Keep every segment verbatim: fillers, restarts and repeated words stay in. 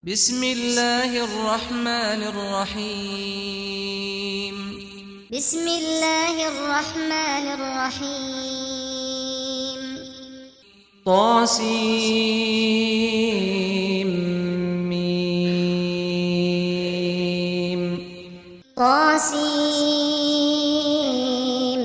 بسم الله الرحمن الرحيم بسم الله الرحمن الرحيم طاسيم ميم طاسيم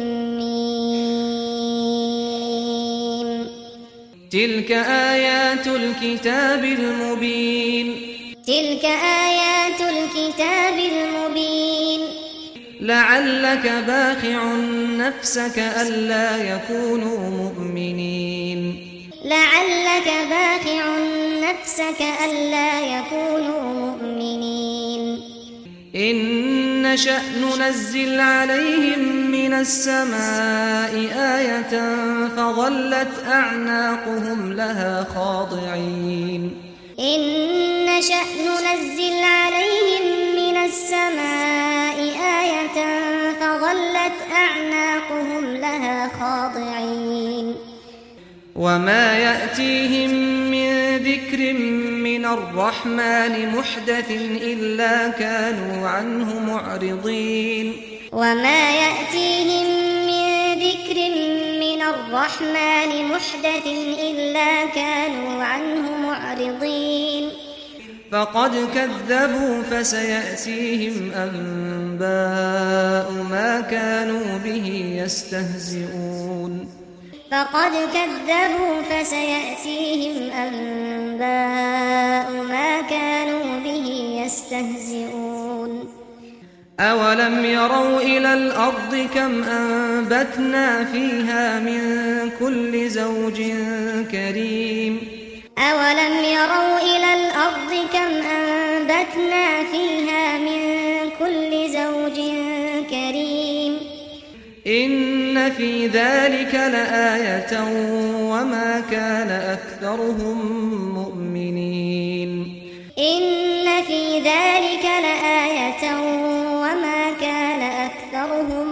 ميم تلك آيات الكتاب المبين تلك آيات الكتاب المبين لعلك باخع نفسك ألا يكونوا مؤمنين لعلك باخع نفسك ألا يكونوا مؤمنين إن نشأ ننزل عليهم من السماء آية فظلت أعناقهم لها خاضعين إن نشأ ننزل عليهم من السماء آية فظلت أعناقهم لها خاضعين وما يأتيهم من ذكر من الرحمن محدث إلا كانوا عنه معرضين وما يأتيهم من ذكر من الرحمن محدث إلا كانوا عنه معرضين فقد كذبوا فسيأتيهم أنباء ما كانوا به يستهزئون فقد كذبوا فسيأتيهم أنباء ما كانوا به يستهزئون أولم يروا إلى الأرض كم أنبتنا فيها من كل زوج كريم أولم يروا إلى الأرض كم أنبتنا فيها من كل زوج كريم إن في ذلك لآية وما كان أكثرهم مؤمنين إن في ذلك لآية وما كان أكثرهم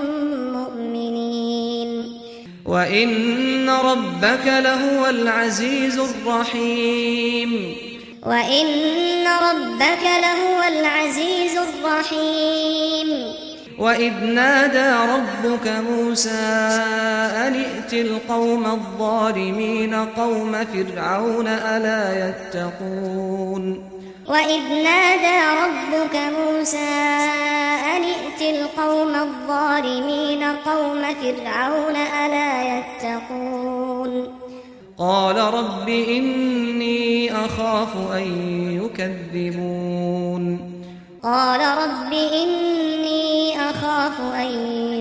مؤمنين وإن ربك لهو العزيز الرحيم وإن ربك لهو العزيز الرحيم وإذ نادى ربك موسى أن ائت القوم الظالمين قوم فرعون ألا يتقون وإذ نادى ربك موسى أن ائت القوم الظالمين قوم فرعون ألا يتقون قال رب إني أخاف أن يكذبون قال رب إني أخاف أن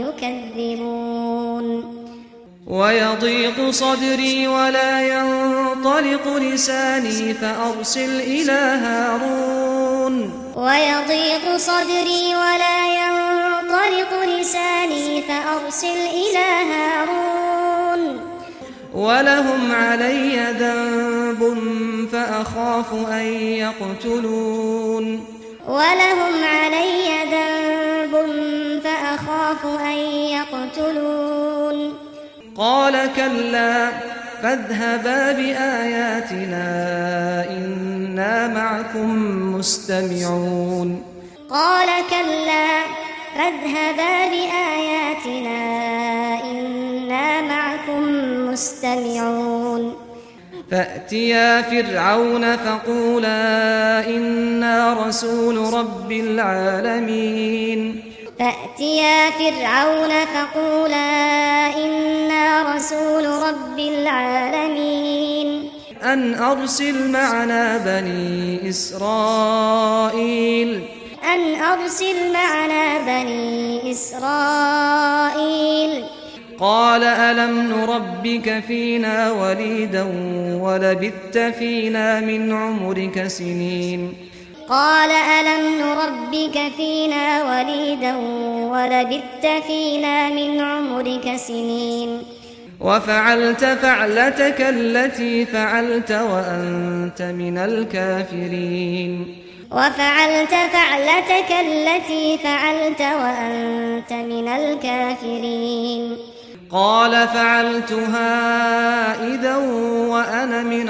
يكذبون ويضيق صدري ولا ينطلق لساني فأرسل إلى هارون ويضيق صدري ولا ينطلق لساني فأرسل إلى هارون ولهم علي ذنب فأخاف أن يقتلون ولهم علي ذنب فأخاف أن يقتلون قال كلا فاذهبا بآياتنا إنا معكم مستمعون قال كلا فاذهبا بآياتنا إنا معكم مستمعون فأتيا فرعون فقولا إنا رسول رب العالمين فأتيا فرعون فقولا إنا رسول رب العالمين أن أرسل معنا بني إسرائيل أن أرسل معنا بني إسرائيل قال ألم نربك فينا وليدا ولبثت فينا من عمرك سنين قال ألم نربك فينا وليدا ولبثت فينا من عمرك سنين وفعلت فعلتك التي فعلت وأنت من الكافرين وفعلت فعلتك التي فعلت وأنت من الكافرين قال فعلتها إذا وأنا من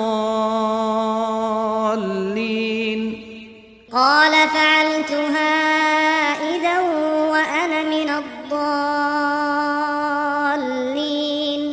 الضالين قال فعلتها إذا وأنا من الضالين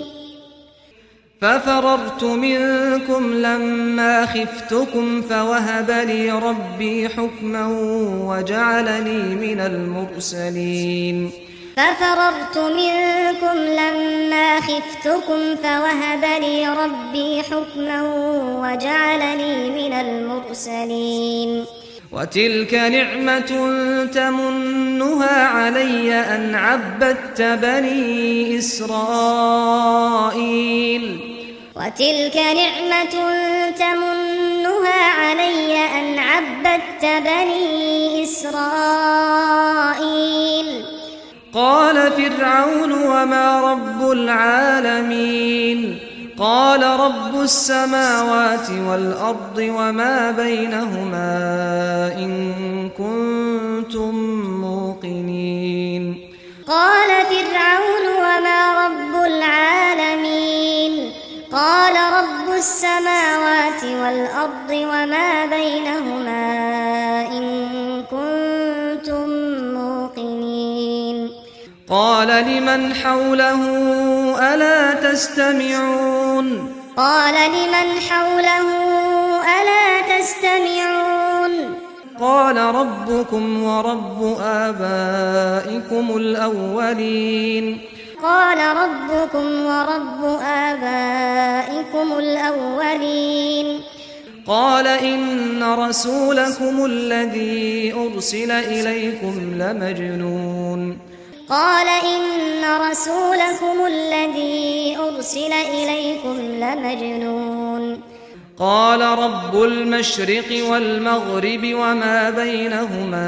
ففررت منكم لما خفتكم فوهب لي ربي حكما وجعلني من المرسلين ففررت منكم لما خفتكم فوهب لي ربي حكما وجعلني من المرسلين وتلك نعمة تمنها علي أن عبدت بني إسرائيل وتلك نعمة تمنها علي أن عبدت بني إسرائيل قال فرعون وما رب العالمين قال رب السماوات والأرض وما بينهما إن كنتم موقنين قال فرعون وما رب العالمين قال رب السماوات والأرض وما بينهما إن كنتم موقنين قال لمن حوله ألا تستمعون قال لمن حوله ألا تستمعون قال ربكم ورب آبائكم الأولين قال ربكم ورب آبائكم الأولين قال إن رسولكم الذي أرسل إليكم لمجنون قال إن رسولكم الذي أرسل إليكم لمجنون قال رب المشرق والمغرب وما بينهما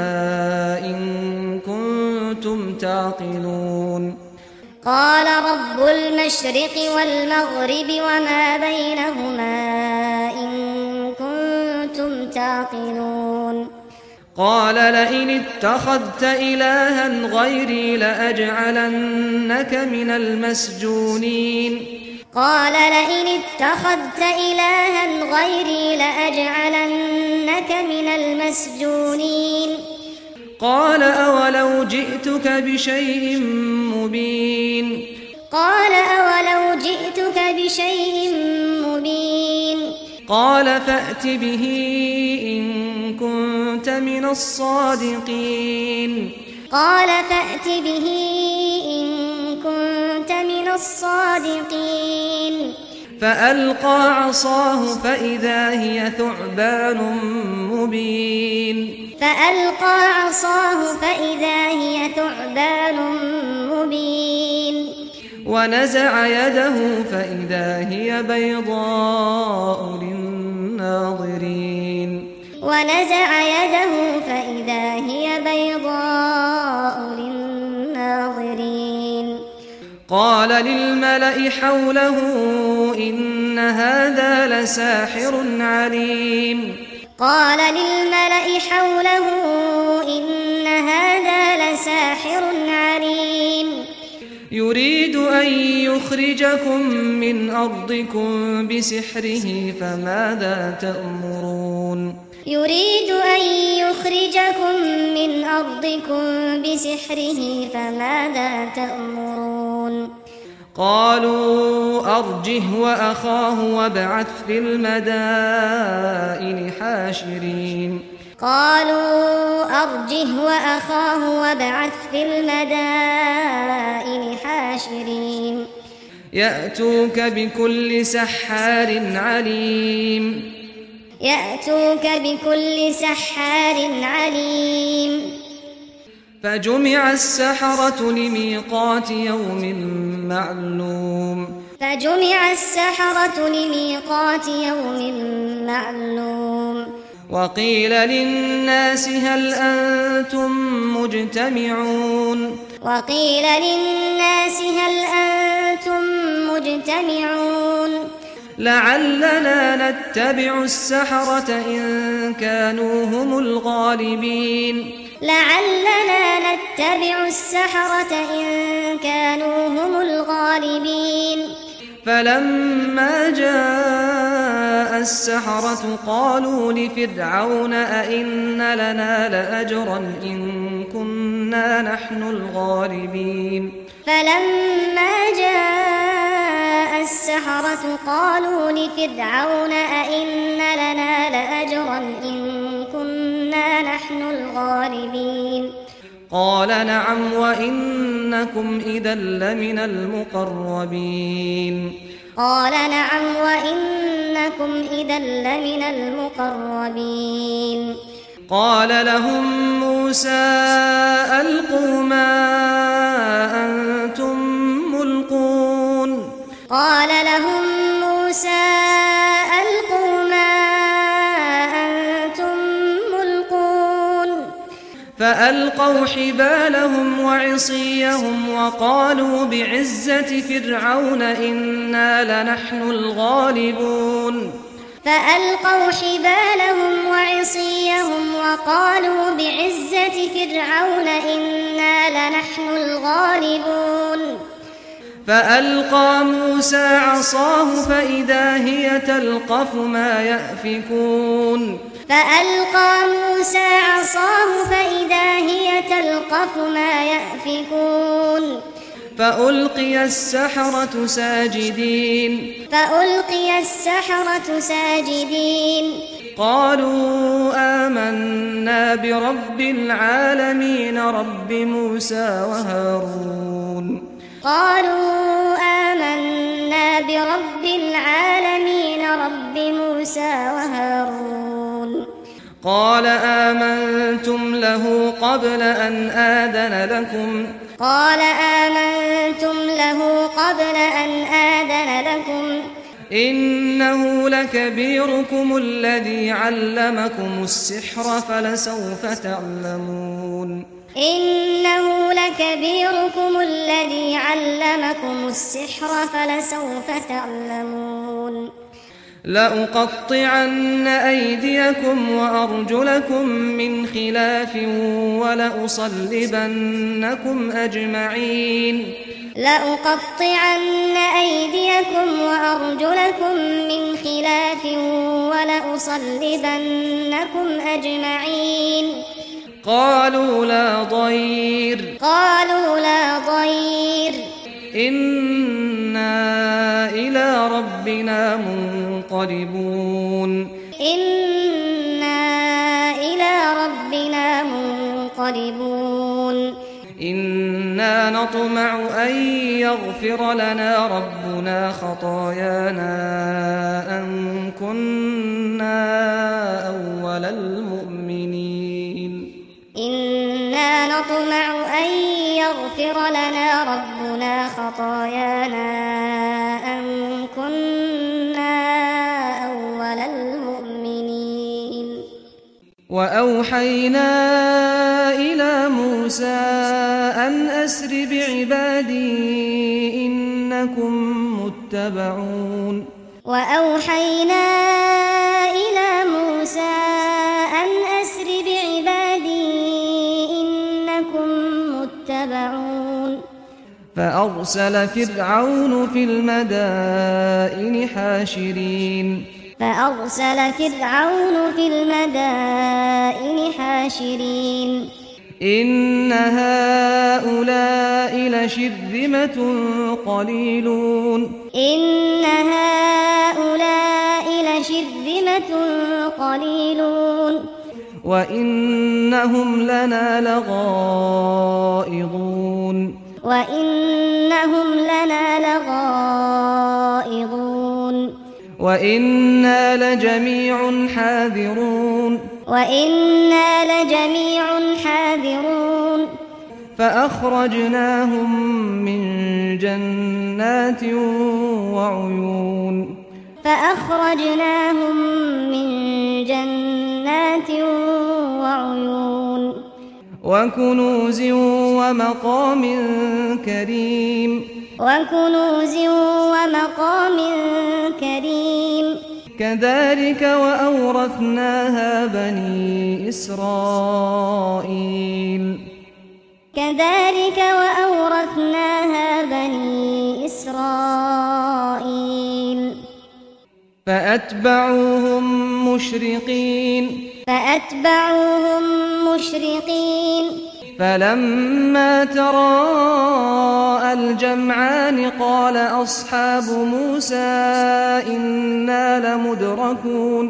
إن كنتم تعقلون قال رب المشرق والمغرب وما بينهما إن كنتم تعقلون قال لئن اتخذت إلها غيري لأجعلنك من المسجونين قال لئن اتخذت إلها غيري لأجعلنك من المسجونين قال أولو جئتك بشيء مبين قال أولو جئتك بشيء مبين قال فأت به إن كنت من الصادقين قال فأت به إن كنت من الصادقين فألقى عصاه فإذا هي ثعبان مبين فألقى عصاه فإذا هي ثعبان مبين ونزع يده فإذا هي بيضاء للناظرين ونزع يده فإذا هي بيضاء للناظرين قال للملأ حوله إن هذا لساحر عليم قال للملأ حوله إن هذا لساحر عليم يريد أن يخرجكم من أرضكم بسحره فماذا تأمرون يريد أن يخرجكم من أرضكم بسحره فماذا تأمرون قالوا أرجه وأخاه وابعث في المدائن حاشرين قالوا أرجه وأخاه وابعث في المدائن حاشرين يأتوك بكل سحار عليم يأتوك بكل سحار عليم فجمع السحرة لميقات يوم معلوم فجمع السحرة لميقات يوم معلوم وقيل للناس هل أنتم مجتمعون وقيل للناس هل أنتم مجتمعون لعلنا نتبع السحرة إن كانوا هم الغالبين لعلنا نتبع السحرة إن كانوا هم الغالبين فلما جاء السحرة قالوا لفرعون أئن لنا لأجرا إن كنا نحن الغالبين فلما جاء السحرة قالوا لفرعون أئن لنا لأجرا إن كنا نحن الغالبين قال نعم وإنكم إذا لمن المقربين قال نعم وإنكم إذا لمن المقربين قال لهم موسى ألقوا ما أنتم ملقون قال لهم موسى ألقوا ما أنتم ملقون فألقوا حبالهم وعصيهم وقالوا بعزة فرعون إنا لنحن الغالبون فألقوا حبالهم وعصيهم وقالوا بعزة فرعون إنا لنحن الغالبون فألقى موسى عصاه فإذا هي تلقف ما يأفكون فألقى موسى عصاه فإذا هي تلقف ما يأفكون فألقي السحرة ساجدين فألقي السحرة ساجدين قالوا آمنا برب العالمين رب موسى وهارون قالوا آمنا برب العالمين رب موسى وهارون قال آمنتم له قبل أن آذن لكم قال آمنتم له قبل أن آذن لكم إنه لكبيركم الذي علمكم السحر فلسوف تعلمون إنه لكبيركم الذي علمكم السحر فلسوف تعلمون لأقطعن أيديكم وأرجلكم من خلاف ولأصلبنكم أجمعين لأقطعن أيديكم وأرجلكم من خلاف ولأصلبنكم أجمعين قالوا لا ضير قالوا لا ضير إنا إلى ربنا منقلبون إنا إلى ربنا منقلبون إنا نطمع أن يغفر لنا ربنا خطايانا أن كنا أول المؤمنين إنا نطمع أن يغفر لنا ربنا خطايانا أن كنا أول المؤمنين وأوحينا إلى موسى أن أسر بعبادي إنكم متبعون وأوحينا إلى موسى أن أسر بعبادي إنكم متبعون فأرسل فرعون في المدائن حاشرين فأرسل فرعون في المدائن حاشرين إن هؤلاء لشرذمة قليلون إن هؤلاء لشرذمة قليلون وإنهم لنا لغائظون وإنهم لنا لغائظون وإنا لجميع حاذرون وإنا لجميع حاذرون فأخرجناهم من جنات وعيون فأخرجناهم من جنات وعيون وكنوز ومقام كريم وكنوز ومقام كريم كذلك وأورثناها بني إسرائيل كذلك وأورثناها بني إسرائيل فأتبعوهم مشرقين فأتبعوهم مشرقين فلما تراءى الجمعان قال أصحاب موسى إنا لمدركون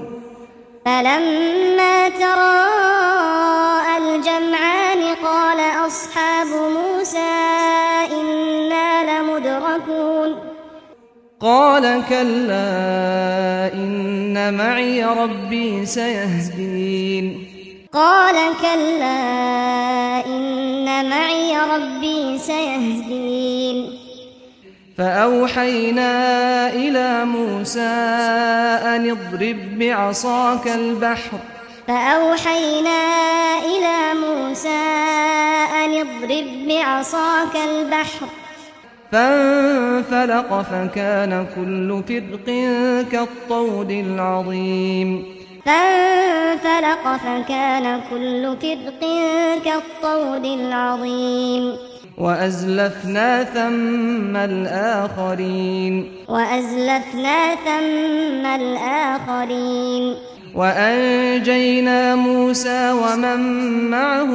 فلما تراءى الجمعان قال أصحاب موسى إنا لمدركون قال كلا إن معي ربي سيهدين قال كلا إن معي ربي سيهدين فأوحينا إلى موسى أن اضرب بعصاك البحر فأوحينا إلى موسى أن اضرب بعصاك البحر فانفلق فكان كل فرق كالطود العظيم فانفلق فكان كل فرق كالطود العظيم وأزلفنا ثم الآخرين وأزلفنا ثم الآخرين وأنجينا موسى ومن معه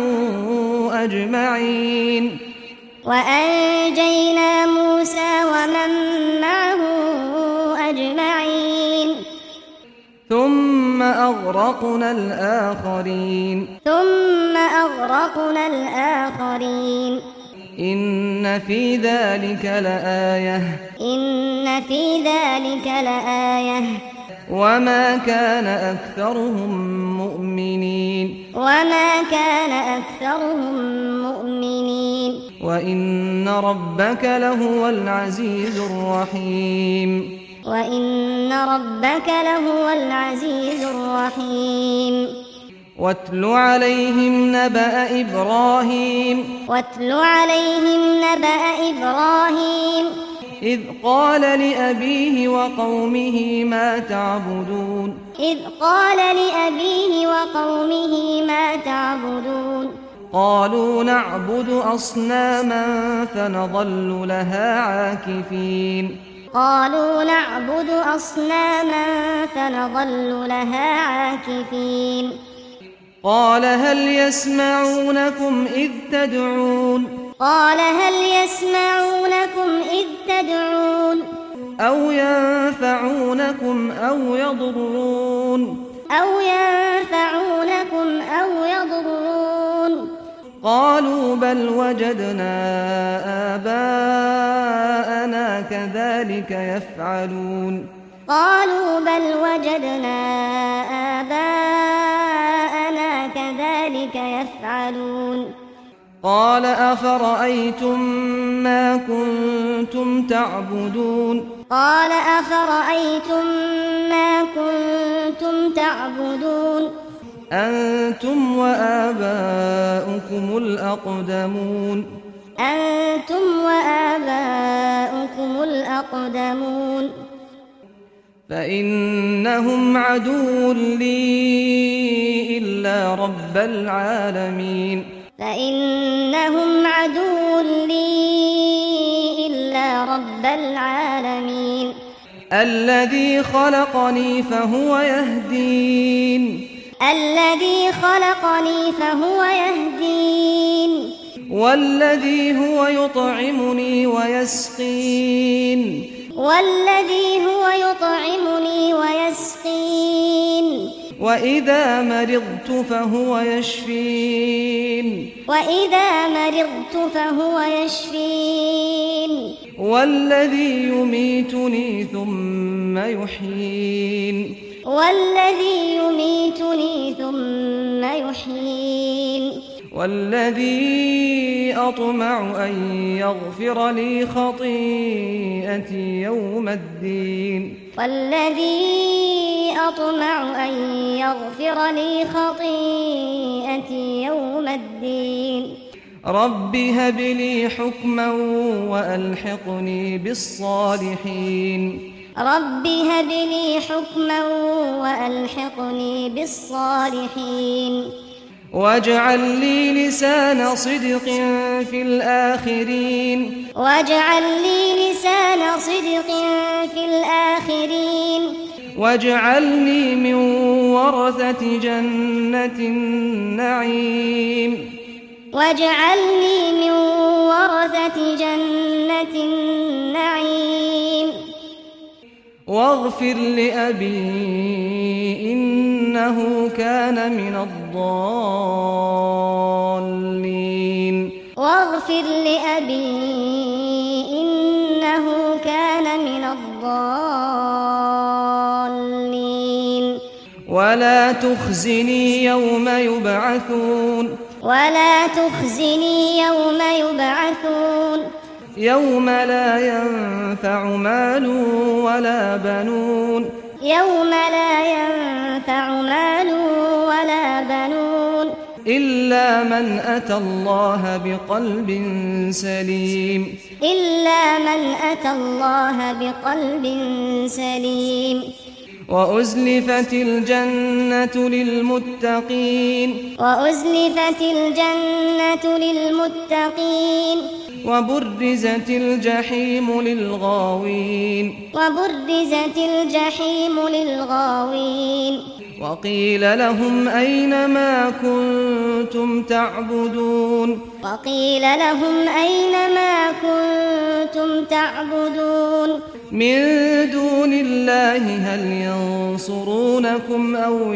أجمعين وأنجينا موسى ومن معه أجمعين ثم أغرقنا الآخرين ثم أغرقنا الآخرين إن في ذلك لآية إن في ذلك لآية وما كان أكثرهم مؤمنين وما كان أكثرهم مؤمنين وإن ربك لهو العزيز الرحيم وإن ربك لهو العزيز الرحيم واتل عليهم نبأ إبراهيم واتل عليهم نبأ إبراهيم إذ قال لأبيه وقومه ما تعبدون إذ قال لأبيه وقومه ما تعبدون قالوا نعبد أصناما فنظل لها عاكفين قالوا نعبد أصناما فنظل لها عاكفين قال هل يسمعونكم إذ تدعون قال هل يسمعونكم إذ تدعون أو ينفعونكم أو يضرون أو ينفعونكم أو يضرون قالوا بل وجدنا آباءنا كذلك يفعلون قالوا بل وجدنا آباءنا كذلك يفعلون قال أفرأيتم ما كنتم تعبدون قال أفرأيتم ما كنتم تعبدون أنتم وآباؤكم الأقدمون أنتم وآباؤكم الأقدمون فإنهم عدو لي إلا رب العالمين فإنهم عدو لي إلا رب العالمين الذي خلقني فهو يهدين الذي خلقني فهو يهدين والذي هو يطعمني ويسقين والذي هو يطعمني ويسقين وإذا مرضت فهو يشفين وإذا مرضت فهو يشفين والذي يميتني ثم يحيين والذي يميتني ثم يحيين والذي أطمع أن يغفر لي خطيئتي يوم الدين والذي أطمع أن يغفر لي خطيئتي يوم الدين رب هب لي حكما وألحقني بالصالحين رب هب لي حكما وألحقني بالصالحين واجعل لي لسان صدق في الآخرين واجعل لي لسان صدق في الآخرين واجعلني من ورثة جنة النعيم واجعلني من ورثة جنة النعيم واغفر لأبي إنه كان من الضالين واغفر لأبي إنه كان من الضالين ولا تخزني يوم يبعثون ولا تخزني يوم يبعثون يوم لا ينفع مال ولا بنون يوم لا ينفع مال ولا بنون إلا من أتى الله بقلب سليم إلا من أتى الله بقلب سليم وأزلفت الجنة للمتقين وأزلفت الجنة للمتقين وبرزت الجحيم للغاوين وبرزت الجحيم للغاوين وقيل لهم أين ما كنتم تعبدون وقيل لهم أين ما كنتم تعبدون من دون الله هل ينصرونكم أو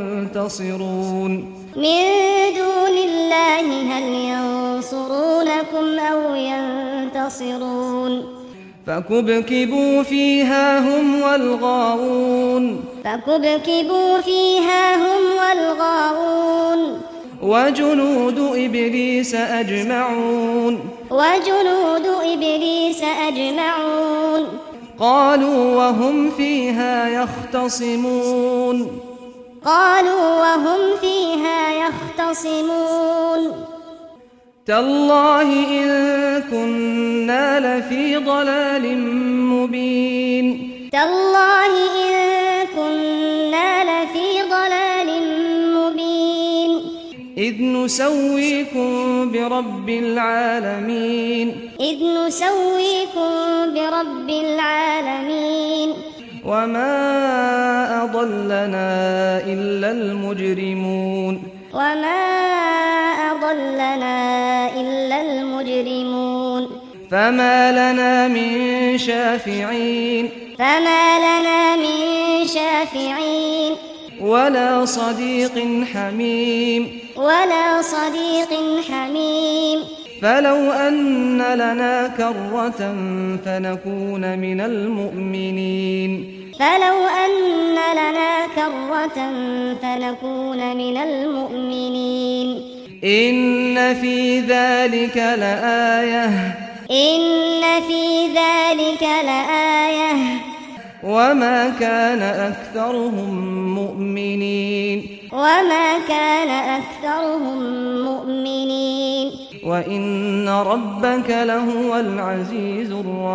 ينتصرون من دون الله هل ينصرونكم أو ينتصرون فكبكبوا فيها هم والغاوون فكبكبوا فيها هم والغاوون وجنود إبليس أجمعون وجنود إبليس أجمعون قالوا وهم فيها يختصمون قالوا وهم فيها يختصمون تالله إن كنا لفي ضلال مبين تالله إن كنا لفي ضلال مبين إذ نسويكم برب العالمين إذ نسويكم برب العالمين وما أضلنا إلا المجرمون وما أضلنا إلا المجرمون فما لنا من شافعين فما لنا من شافعين ولا صديق حميم ولا صديق حميم فلو أن لنا كرة فنكون من المؤمنين فلو أن لنا كرة فنكون من المؤمنين إن في ذلك لآية إن في ذلك لآية وما كان أكثرهم مؤمنين وما كان أكثرهم مؤمنين وإن ربك لهو العزيز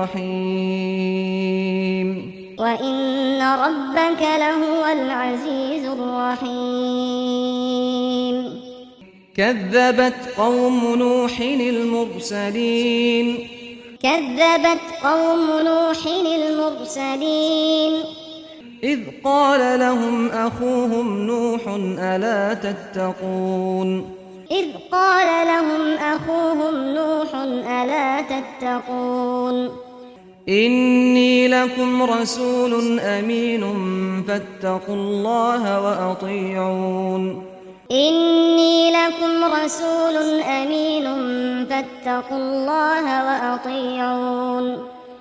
الرحيم وإن ربك لهو العزيز الرحيم كذبت قوم نوح المرسلين كذبت قوم نوح المرسلين إذ قال لهم أخوهم نوح ألا تتقون إذ قال لهم أخوهم نوح ألا تتقون إني لكم رسول أمين فاتقوا الله وأطيعون إني لكم رسول أمين فاتقوا الله وأطيعون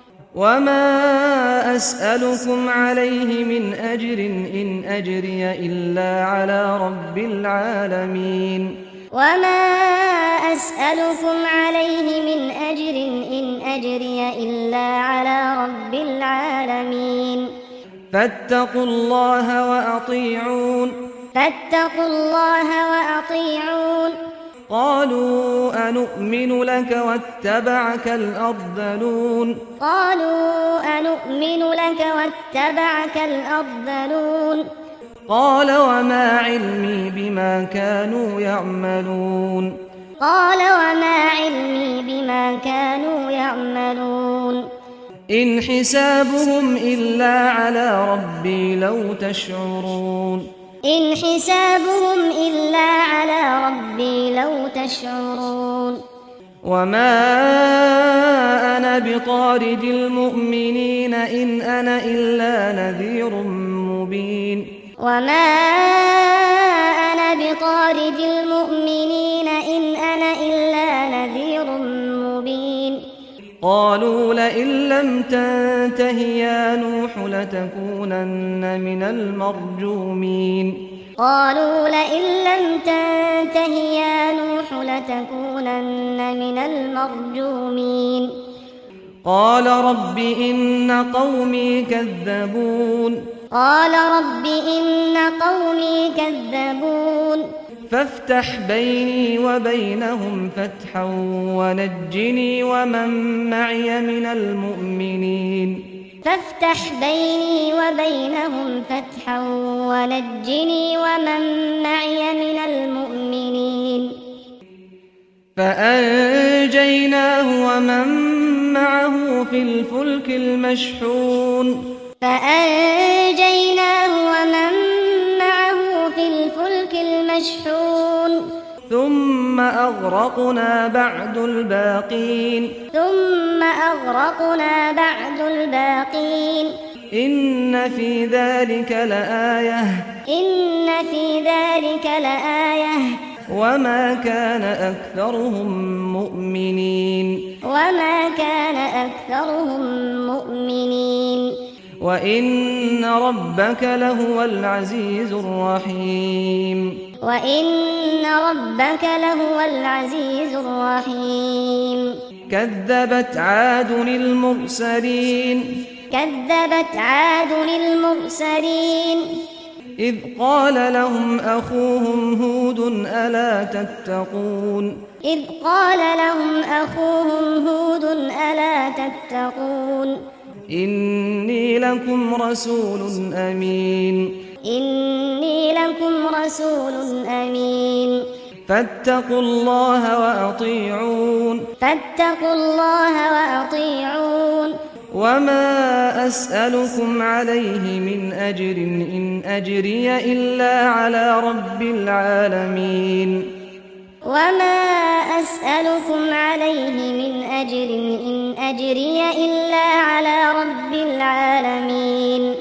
وما أسألكم عليه من أجر إن أجري إلا على رب العالمين وما أسألكم عليه من أجر إن أجري إلا على رب العالمين فاتقوا الله وأطيعون فاتقوا الله وأطيعون قالوا أنؤمن لك واتبعك الأرذلون قالوا أنؤمن لك واتبعك الأرذلون قال وما علمي بما كانوا يعملون قال وما علمي بما كانوا يعملون إن حسابهم إلا على ربي لو تشعرون إن حسابهم إلا على ربي لو تشعرون وما أنا بطارد المؤمنين إن أنا إلا نذير مبين وما أنا بطارد المؤمنين إن أنا إلا نذير مبين قالوا لئن لم تنته يا نوح لتكونن من المرجومين قالوا لئن لم تنته يا نوح لتكونن من المرجومين قال رب إن قومي كذبون قال رب إن قومي كذبون فافتح بيني وبينهم فتحا ونجني ومن معي من المؤمنين فافتح بيني وبينهم فتحا ونجني ومن معي من المؤمنين فأنجيناه ومن معه في الفلك المشحون فأنجيناه ومن معه في الفلك المشحون ثم أغرقنا بعد الباقين ثم أغرقنا بعد الباقين إن في ذلك لآية إن في ذلك لآية وما كان أكثرهم مؤمنين وما كان أكثرهم مؤمنين وإن ربك لهو العزيز الرحيم وإن ربك لهو العزيز الرحيم كذبت عاد المرسلين كذبت عاد المرسلين إذ قال لهم أخوهم هود ألا تتقون إذ قال لهم أخوهم هود ألا تتقون إني لكم رسول أمين إني لكم رسول أمين فاتقوا الله وأطيعون فاتقوا الله وأطيعون وما أسألكم عليه من أجر إن أجري إلا على رب العالمين وما أسألكم عليه من أجر إن أجري إلا على رب العالمين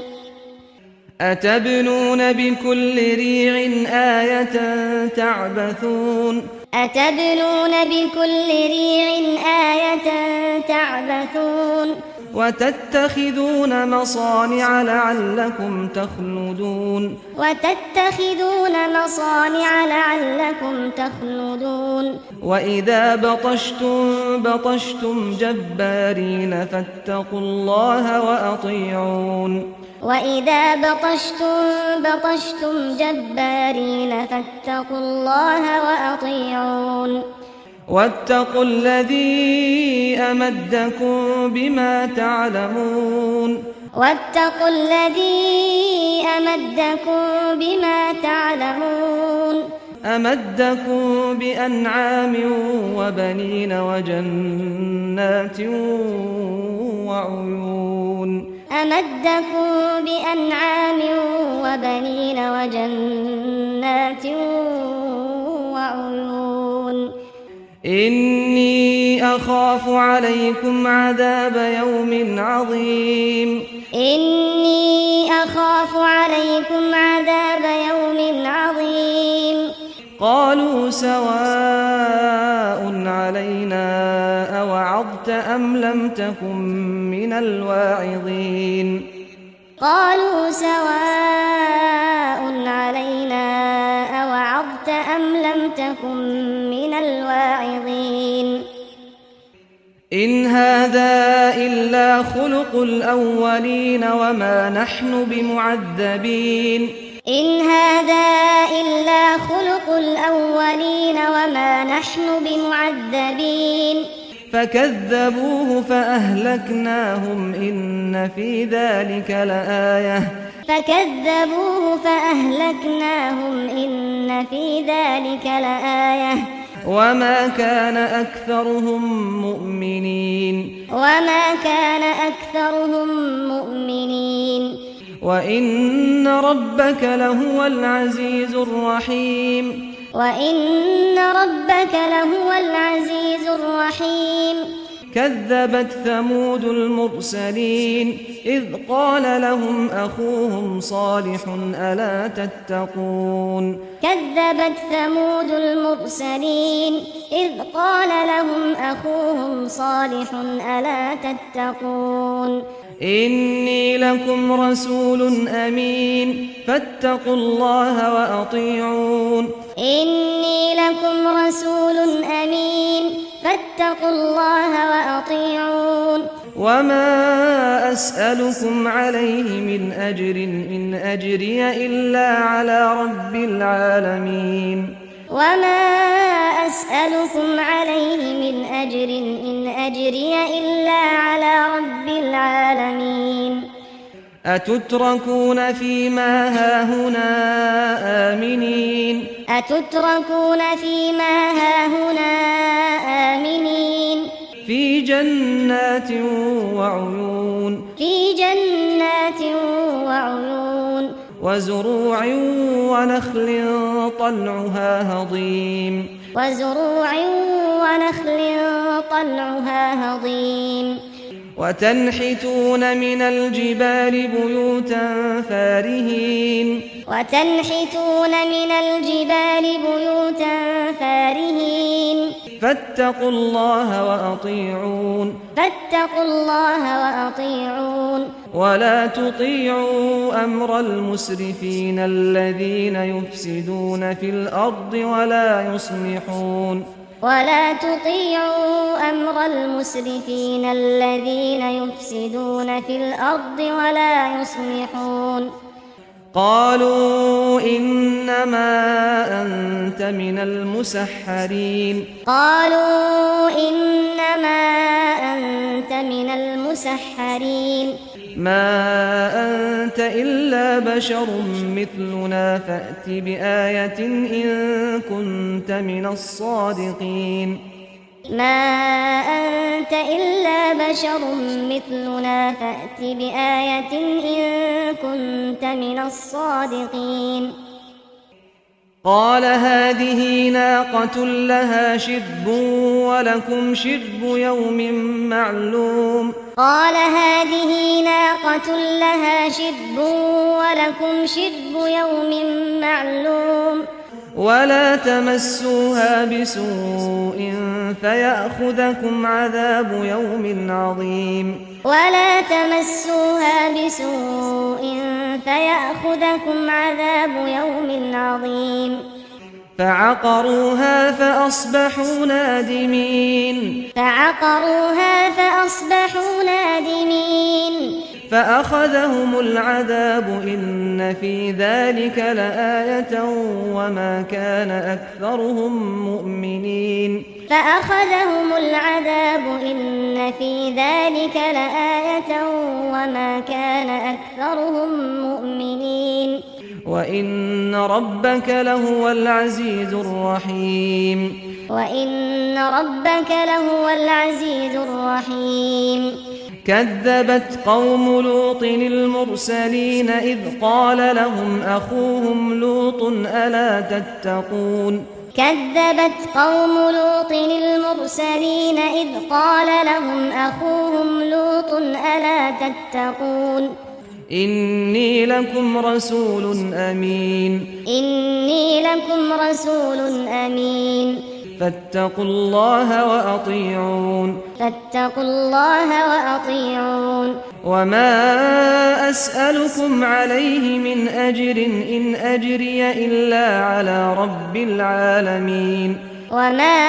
أتبنون بكل ريع آية تعبثون أتبنون بكل ريع آية تعبثون وتتخذون مصانع لعلكم تخلدون وتتخذون مصانع لعلكم تخلدون وإذا بطشتم بطشتم جبارين فاتقوا الله وأطيعون وإذا بطشتم بطشتم جبارين فاتقوا الله وأطيعون واتقوا الذي أمدكم بما تعلمون واتقوا الذي أمدكم بما تعلمون أمدكم بأنعام وبنين وجنات وعيون أمدكم بأنعام وبنين وجنات وعيون إني أخاف عليكم عذاب يوم عظيم إني أخاف عليكم عذاب يوم عظيم قالوا سواء علينا أوعظت أم لم تكن من الواعظين قالوا سواء علينا أوعظت أم لم تكن من الواعظين إن هذا إلا خلق الأولين وما نحن بمعذبين إن هذا إلا خلق الأولين وما نحن بمعذبين فكذبوه فأهلكناهم إن في ذلك لآية فكذبوه فأهلكناهم إن في ذلك لآية وما كان أكثرهم مؤمنين وما كان أكثرهم مؤمنين وإن ربك لهو العزيز الرحيم وإن ربك لهو العزيز الرحيم كذبت ثمود المرسلين إذ قال لهم أخوهم صالح ألا تتقون كذبت ثمود المرسلين إذ قال لهم أخوهم صالح ألا تتقون إني لكم رسول أمين فاتقوا الله وأطيعون إني لكم رسول أمين فاتقوا الله وأطيعون وما أسألكم عليه من أجر إن أجري إلا على رب العالمين وما أسألكم عليه من أجر إن أجري إلا على رب العالمين أتتركون فيما هاهنا آمنين أتتركون فيما هاهنا آمنين في جنات وعيون في جنات وعيون وزروع ونخل طلعها هضيم وزروع ونخل طلعها هضيم وتنحتون من الجبال بيوتا فارهين وتنحتون من الجبال بيوتا فارهين فاتقوا الله وأطيعون فاتقوا الله وأطيعون ولا تطيعوا أمر المسرفين الذين يفسدون في الأرض ولا يصلحون ولا تطيعوا أمر المسرفين الذين يفسدون في الأرض ولا يصلحون قالوا إنما أنت من المسحرين قالوا إنما أنت من المسحرين ما أنت إلا بشر مثلنا فأت بآية إن كنت من الصادقين ما أنت إلا بشر مثلنا فأت بآية إن كنت من الصادقين قال هذه ناقة لها شرب ولكم شرب يوم معلوم قال هذه ناقة لها شرب ولكم شرب يوم معلوم ولا تمسوها بسوء فيأخذكم عذاب يوم عظيم ولا تمسوها بسوء فيأخذكم عذاب يوم عظيم فعقروها فأصبحوا نادمين فعقروها فأصبحوا نادمين فأخذهم العذاب إن في ذلك لآية وما كان أكثرهم مؤمنين فأخذهم العذاب إن في ذلك لآية وما كان أكثرهم مؤمنين وإن ربك لهو العزيز الرحيم وإن ربك لهو العزيز الرحيم كذبت قوم لوط المرسلين إذ قال لهم أخوهم لوط ألا تتقون كذبت قوم لوط المرسلين إذ قال لهم أخوهم لوط ألا تتقون إني لكم رسول أمين إني لكم رسول أمين فاتقوا الله وأطيعون فاتقوا الله وأطيعون وما أسألكم عليه من أجر إن أجري إلا على رب العالمين وما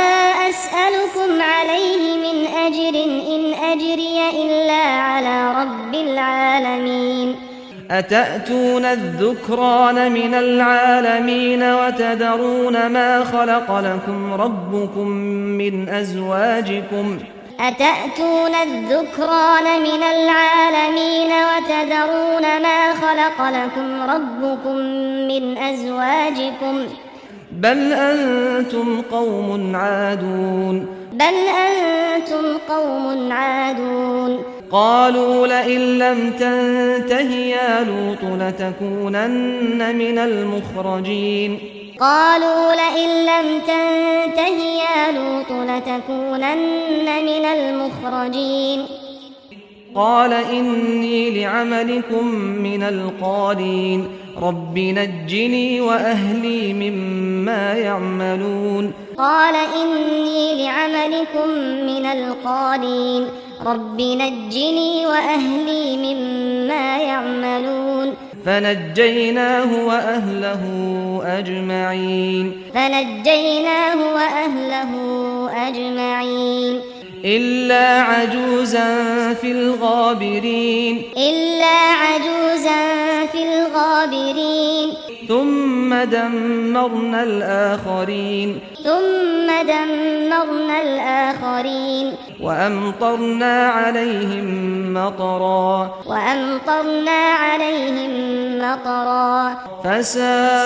أسألكم عليه من أجر إن أجري إلا على رب العالمين أتأتون الذكران من العالمين وتذرون ما خلق لكم ربكم من أزواجكم أتأتون الذكران من العالمين وتذرون ما خلق لكم ربكم من أزواجكم بل أنتم قوم عادون بل أنتم قوم عادون قالوا لئن لم تنته يا لوط لتكونن من المخرجين قالوا لئن لم تنته يا لوط لتكونن من المخرجين قال إني لعملكم من القالين رب نجني وأهلي مما يعملون قال إني لعملكم من القالين رب نجني وأهلي مما يعملون فنجيناه وأهله أجمعين فنجيناه وأهله أجمعين إلا عجوزا في الغابرين إلا عجوزا في الغابرين ثم دمرنا الآخرين ثم دمرنا الآخرين وأمطرنا عليهم مطرا وأمطرنا عليهم مطرا فساء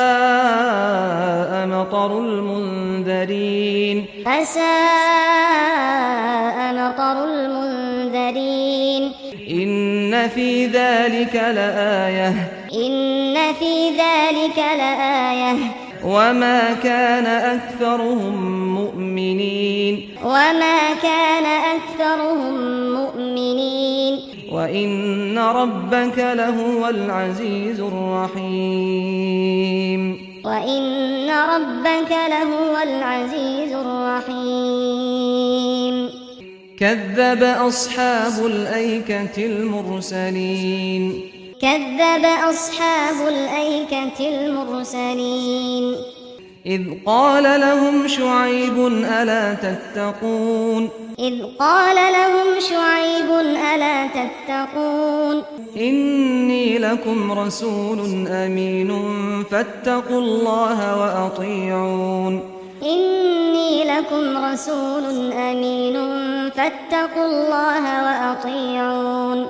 مطر المنذرين فساء مطر المنذرين إن في ذلك لآية إن في ذلك لآية وما كان أكثرهم مؤمنين وما كان أكثرهم مؤمنين وإن ربك لهو العزيز الرحيم وإن ربك لهو العزيز الرحيم كذب أصحاب الأيكة المرسلين كذب أصحاب الأيكة المرسلين إذ قال لهم شعيب ألا تتقون إذ قال لهم شعيب ألا تتقون إني لكم رسول أمين فاتقوا الله وأطيعون إني لكم رسول أمين فاتقوا الله وأطيعون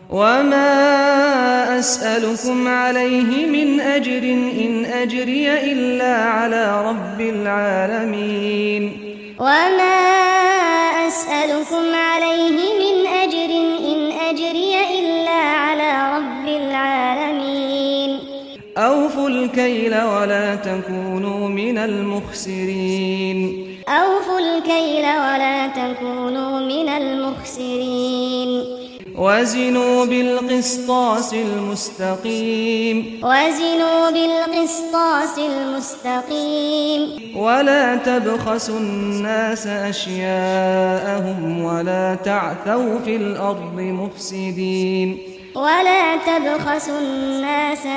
وما أسألكم عليه من أجر إن أجري إلا على رب العالمين وما أسألكم عليه من أجر إن أجري إلا على رب العالمين أوفوا الكيل ولا تكونوا من المخسرين أوفوا الكيل ولا تكونوا من المخسرين وزنوا بالقسطاس المستقيم وزنوا بالقسطاس المستقيم ولا تبخسوا الناس أشياءهم ولا تعثوا في الأرض مفسدين ولا تبخسوا الناس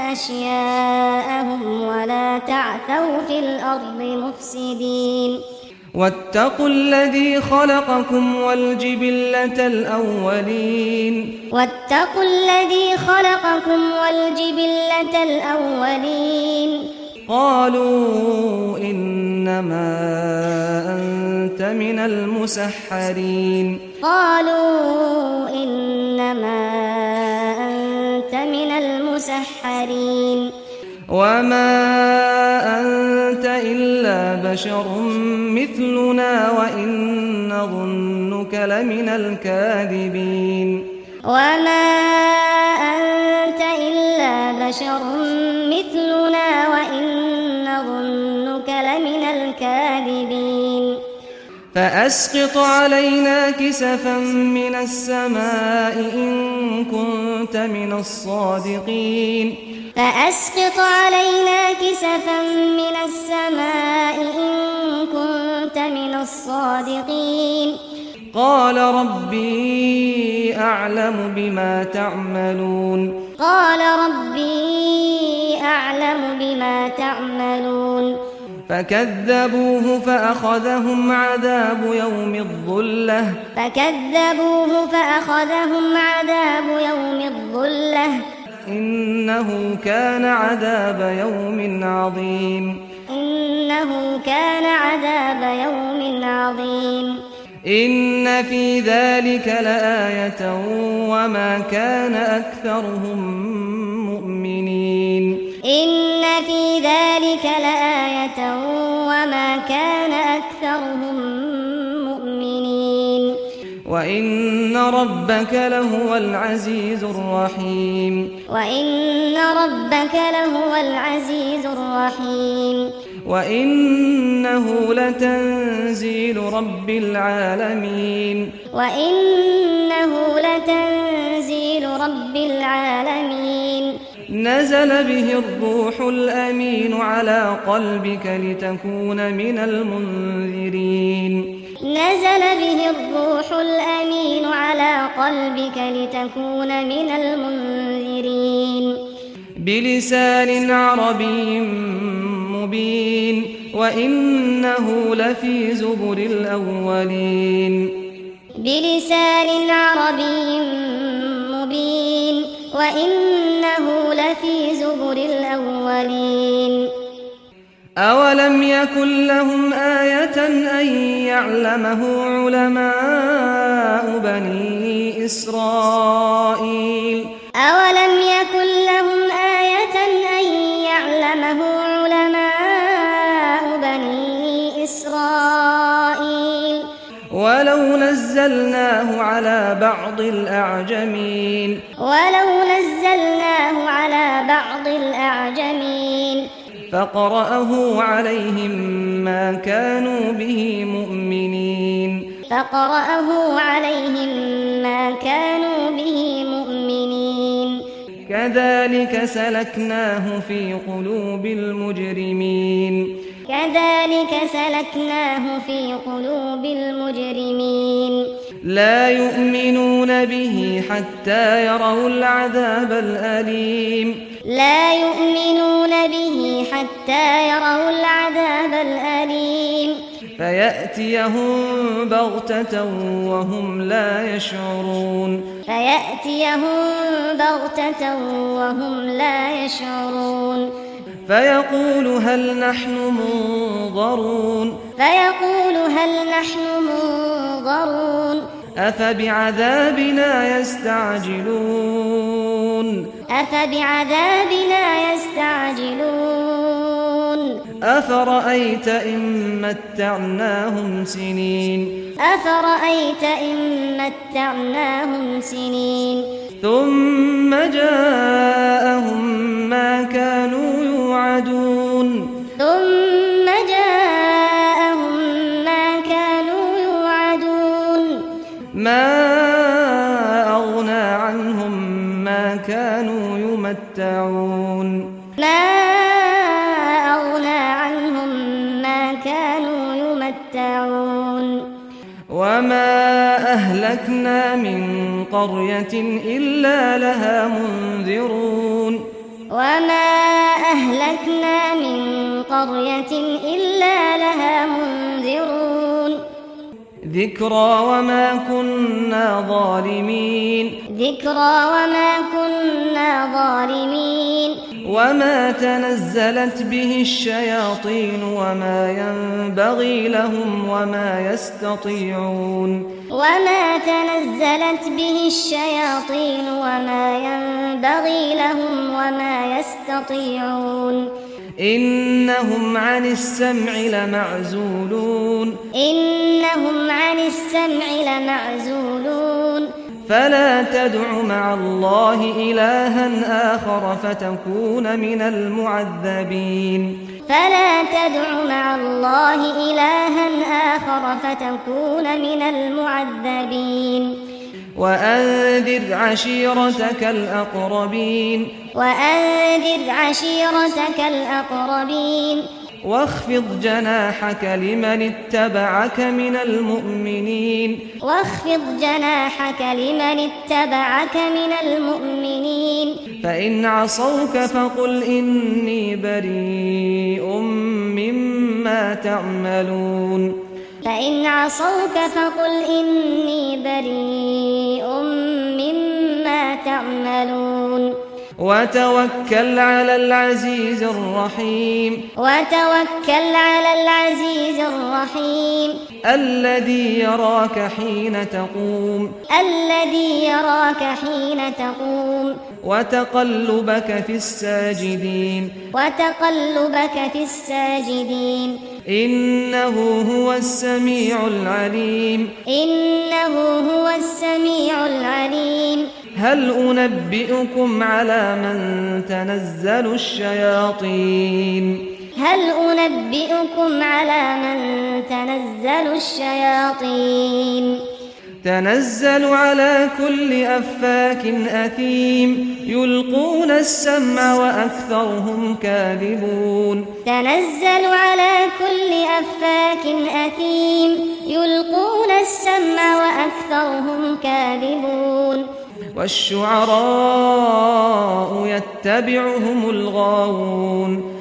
أشياءهم ولا تعثوا في الأرض مفسدين واتقوا الذي خلقكم والجبلة الأولين واتقوا الذي خلقكم والجبلة الأولين قالوا إنما أنت من المسحرين قالوا إنما أنت من المسحرين وما أنت إلا بشر مثلنا وإن نظنك لمن الكاذبين وما أنت إلا بشر مثلنا وإن نظنك لمن الكاذبين فأسقط علينا كسفا من السماء إن كنت من الصادقين فأسقط علينا كسفا من السماء إن كنت من الصادقين قال ربي أعلم بما تعملون قال ربي أعلم بما تعملون فكذبوه فأخذهم عذاب يوم الظلة فكذبوه فأخذهم عذاب يوم الظلة إنه كان عذاب يوم عظيم إنه كان عذاب يوم عظيم إن في ذلك لآية وما كان أكثرهم مؤمنين إن في ذلك لآية وما كان أكثرهم مؤمنين وإن ربك لهو العزيز الرحيم وإن ربك لهو العزيز الرحيم وإنه لتنزيل رب العالمين وإنه لتنزيل رب العالمين نزل به الروح الأمين على قلبك لتكون من المنذرين نزل به الروح الأمين على قلبك لتكون من المنذرين بلسان عربي مبين وإنه لفي زبر الأولين بلسان عربي مبين وإنه لفي زبر الأولين أولم يكن لهم آية أن يعلمه علماء بني إسرائيل أولم يكن لهم آية أن يعلمه علماء بني إسرائيل ولو نزلناه على بعض الأعجمين ولو نزلناه على بعض الأعجمين فقرأه عليهم ما كانوا به مؤمنين فقرأه عليهم ما كانوا به مؤمنين كذلك سلكناه في قلوب المجرمين كذلك سلكناه في قلوب المجرمين لا يؤمنون به حتى يروا العذاب الأليم لا يؤمنون به حتى يروا العذاب الأليم فيأتيهم بغتة وهم لا يشعرون فيأتيهم بغتة وهم لا يشعرون فيقول هل نحن منظرون فيقول هل نحن منظرون أفبعذابنا يستعجلون أفبعذابنا يستعجلون أفرأيت إن متعناهم سنين أفرأيت إن متعناهم سنين ثم جاءهم ما كانوا يوعدون ثم جاءهم ما كانوا يوعدون ما أغنى عنهم ما كانوا يمتعون ما أغنى عنهم ما كانوا يمتعون وما أهلكنا من قرية إلا لها منذرون وما أهلكنا من قرية إلا لها منذرون ذكرى وما كنا ظالمين ذكرى وما كنا ظالمين وما تنزلت به الشياطين وما ينبغي لهم وما يستطيعون وما تنزلت به الشياطين وما ينبغي لهم وما يستطيعون إنهم عن السمع لمعزولون إنهم عن السمع لمعزولون فلا تدع مع الله إلها آخر فتكون من المعذبين فلا تدع مع الله إلها آخر فتكون من المعذبين وأنذر عشيرتك الأقربين وأنذر عشيرتك الأقربين واخفض جناحك لمن اتبعك من المؤمنين واخفض جناحك لمن اتبعك من المؤمنين فإن عصوك فقل إني بريء مما تعملون فإن عصوك فقل إني بريء مما تعملون وتوكل على العزيز الرحيم وتوكل على العزيز الرحيم الذي يراك حين تقوم الذي يراك حين تقوم وتقلبك في الساجدين وتقلبك في الساجدين إنه هو السميع العليم إنه هو السميع العليم هل أنبئكم على من تنزل الشياطين هل أنبئكم على من تنزل الشياطين تنزل على كل أفاك أثيم يلقون السمع وأكثرهم كاذبون تنزل على كل أفاك أثيم يلقون السمع وأكثرهم كاذبون والشعراء يتبعهم الغاوون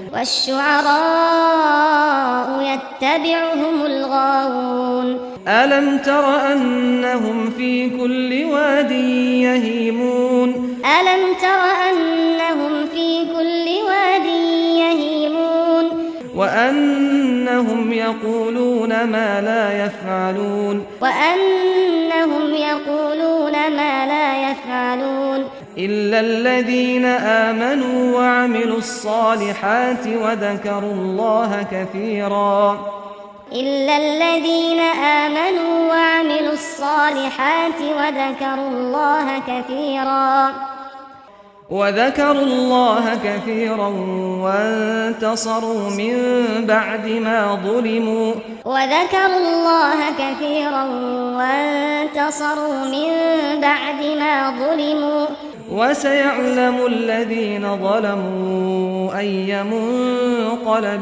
والشعراء يتبعهم الغاوون ألم تر أنهم في كل واد يهيمون ألم تر أنهم في كل واد يهيمون وأنهم يقولون ما لا يفعلون وأنهم يقولون ما لا يفعلون إلا الذين آمنوا وعملوا الصالحات وذكروا الله كثيرا إلا الذين آمنوا وعملوا الصالحات وذكروا الله كثيرا وذكروا الله كثيرا وانتصروا من بعد ما ظلموا وذكروا الله كثيرا وانتصروا من بعد ما ظلموا وسيعلم الذين ظلموا أي منقلب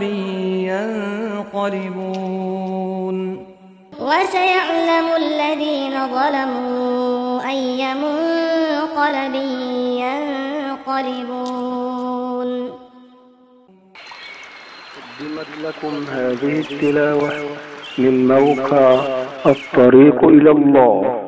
ينقلبون وسيعلم الذين ظلموا أي منقلب ينقلبون. قدمت لكم هذه التلاوة من موقع الطريق إلى الله.